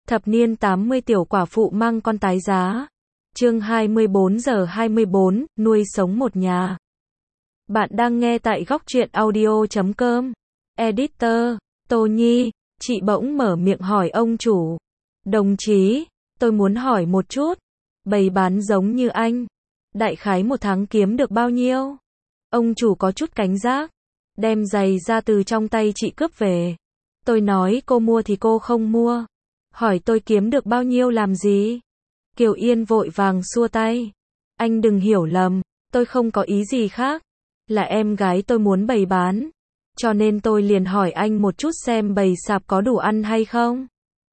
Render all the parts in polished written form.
Thập niên 80 tiểu quả phụ mang con tái giá. Chương 24:24, nuôi sống một nhà. Bạn đang nghe tại góc truyện audio.com. Editor, Tô Nhi, chị bỗng mở miệng hỏi ông chủ. Đồng chí, tôi muốn hỏi một chút. Bày bán giống như anh. Đại khái một tháng kiếm được bao nhiêu? Ông chủ có chút cảnh giác. Đem giày ra từ trong tay chị cướp về. Tôi nói cô mua thì cô không mua. Hỏi tôi kiếm được bao nhiêu làm gì? Kiều Yên vội vàng xua tay. Anh đừng hiểu lầm, tôi không có ý gì khác. Là em gái tôi muốn bày bán. Cho nên tôi liền hỏi anh một chút xem bày sạp có đủ ăn hay không.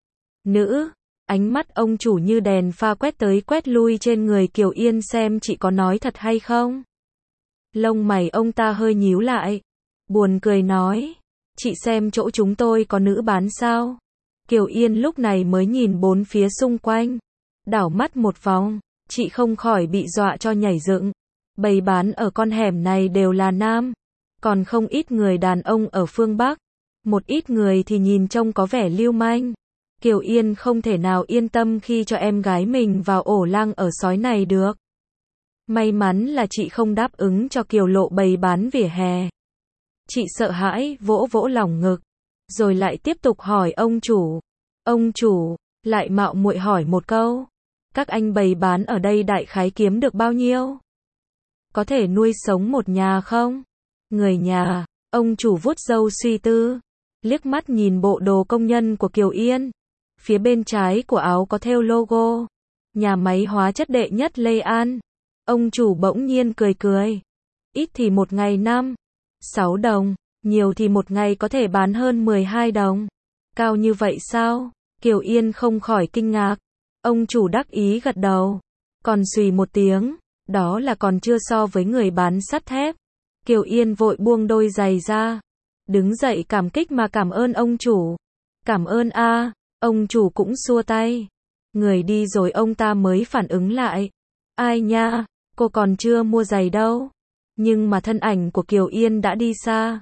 Nữ, ánh mắt ông chủ như đèn pha quét tới quét lui trên người Kiều Yên xem chị có nói thật hay không. Lông mày ông ta hơi nhíu lại. Buồn cười nói, chị xem chỗ chúng tôi có nữ bán sao? Kiều Yên lúc này mới nhìn bốn phía xung quanh. Đảo mắt một vòng, chị không khỏi bị dọa cho nhảy dựng. Bày bán ở con hẻm này đều là nam. Còn không ít người đàn ông ở phương Bắc. Một ít người thì nhìn trông có vẻ lưu manh. Kiều Yên không thể nào yên tâm khi cho em gái mình vào ổ lang ở sói này được. May mắn là chị không đáp ứng cho Kiều Lộ bày bán vỉa hè. Chị sợ hãi, vỗ vỗ lòng ngực. Rồi lại tiếp tục hỏi ông chủ. Ông chủ, lại mạo muội hỏi một câu. Các anh bày bán ở đây đại khái kiếm được bao nhiêu? Có thể nuôi sống một nhà không? Người nhà, ông chủ vuốt râu suy tư. Liếc mắt nhìn bộ đồ công nhân của Kiều Yên. Phía bên trái của áo có thêu logo. Nhà máy hóa chất đệ nhất Lê An. Ông chủ bỗng nhiên cười cười. Ít thì một ngày 5-6 đồng. Nhiều thì một ngày có thể bán hơn 12 đồng. Cao như vậy sao? Kiều Yên không khỏi kinh ngạc. Ông chủ đắc ý gật đầu. Còn xùy một tiếng. Đó là còn chưa so với người bán sắt thép. Kiều Yên vội buông đôi giày ra. Đứng dậy cảm kích mà cảm ơn ông chủ. Cảm ơn a. Ông chủ cũng xua tay. Người đi rồi ông ta mới phản ứng lại. Ai nha, cô còn chưa mua giày đâu. Nhưng mà thân ảnh của Kiều Yên đã đi xa.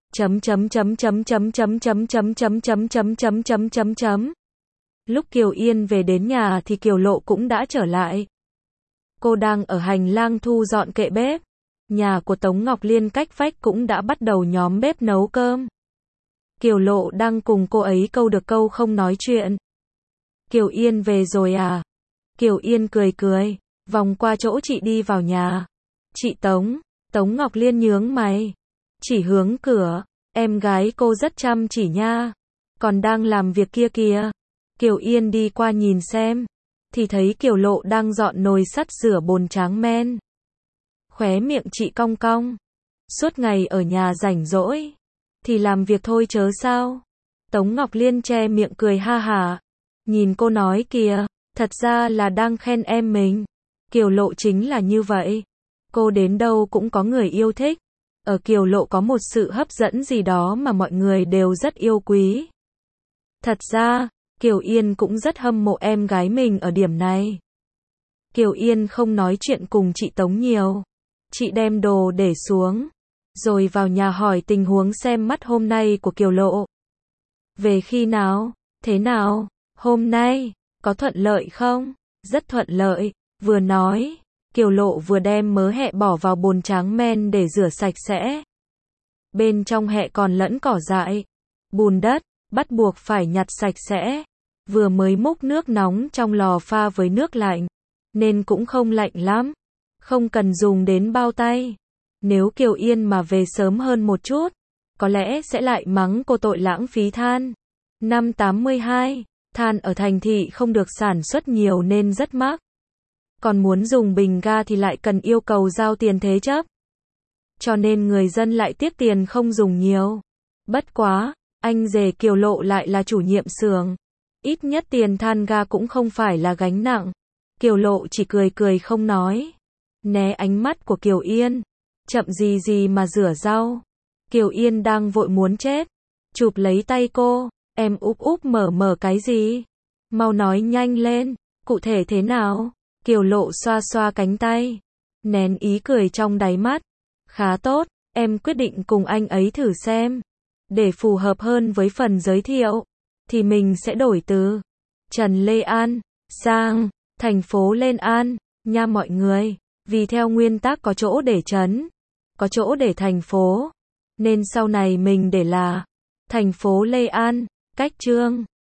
Lúc Kiều Yên về đến nhà thì Kiều Lộ cũng đã trở lại. Cô đang ở hành lang thu dọn kệ bếp. Nhà của Tống Ngọc Liên cách vách cũng đã bắt đầu nhóm bếp nấu cơm. Kiều Lộ đang cùng cô ấy câu được câu không nói chuyện. Kiều Yên về rồi à? Kiều Yên cười cười, vòng qua chỗ chị đi vào nhà. Chị Tống, Tống Ngọc Liên nhướng mày. Chỉ hướng cửa, em gái cô rất chăm chỉ nha. Còn đang làm việc kia kìa. Kiều Yên đi qua nhìn xem. Thì thấy Kiều Lộ đang dọn nồi sắt rửa bồn tráng men. Khóe miệng chị cong cong. Suốt ngày ở nhà rảnh rỗi. Thì làm việc thôi chớ sao. Tống Ngọc Liên che miệng cười ha hả. Nhìn cô nói kìa, thật ra là đang khen em mình. Kiều Lộ chính là như vậy. Cô đến đâu cũng có người yêu thích. Ở Kiều Lộ có một sự hấp dẫn gì đó mà mọi người đều rất yêu quý. Thật ra, Kiều Yên cũng rất hâm mộ em gái mình ở điểm này. Kiều Yên không nói chuyện cùng chị Tống nhiều. Chị đem đồ để xuống. Rồi vào nhà hỏi tình huống xem mắt hôm nay của Kiều Lộ. Về khi nào? Thế nào? Hôm nay, có thuận lợi không? Rất thuận lợi. Vừa nói, Kiều Lộ vừa đem mớ hẹ bỏ vào bồn tráng men để rửa sạch sẽ. Bên trong hẹ còn lẫn cỏ dại, bùn đất, bắt buộc phải nhặt sạch sẽ. Vừa mới múc nước nóng trong lò pha với nước lạnh, nên cũng không lạnh lắm. Không cần dùng đến bao tay. Nếu Kiều Yên mà về sớm hơn một chút, có lẽ sẽ lại mắng cô tội lãng phí than. Năm 82, than ở thành thị không được sản xuất nhiều nên rất mắc. Còn muốn dùng bình ga thì lại cần yêu cầu giao tiền thế chấp. Cho nên người dân lại tiếc tiền không dùng nhiều. Bất quá, anh rể Kiều Lộ lại là chủ nhiệm xưởng. Ít nhất tiền than ga cũng không phải là gánh nặng. Kiều Lộ chỉ cười cười không nói. Né ánh mắt của Kiều Yên. Chậm gì gì mà rửa rau. Kiều Yên đang vội muốn chết. Chụp lấy tay cô. Em úp úp mở mở cái gì? Mau nói nhanh lên. Cụ thể thế nào? Kiều Lộ xoa xoa cánh tay. Nén ý cười trong đáy mắt. Khá tốt. Em quyết định cùng anh ấy thử xem. Để phù hợp hơn với phần giới thiệu. Thì mình sẽ đổi từ Trần Lê An, sang, thành phố Lên An, nha mọi người. Vì theo nguyên tắc có chỗ để trấn, có chỗ để thành phố, nên sau này mình để là thành phố Lê An, cách chương.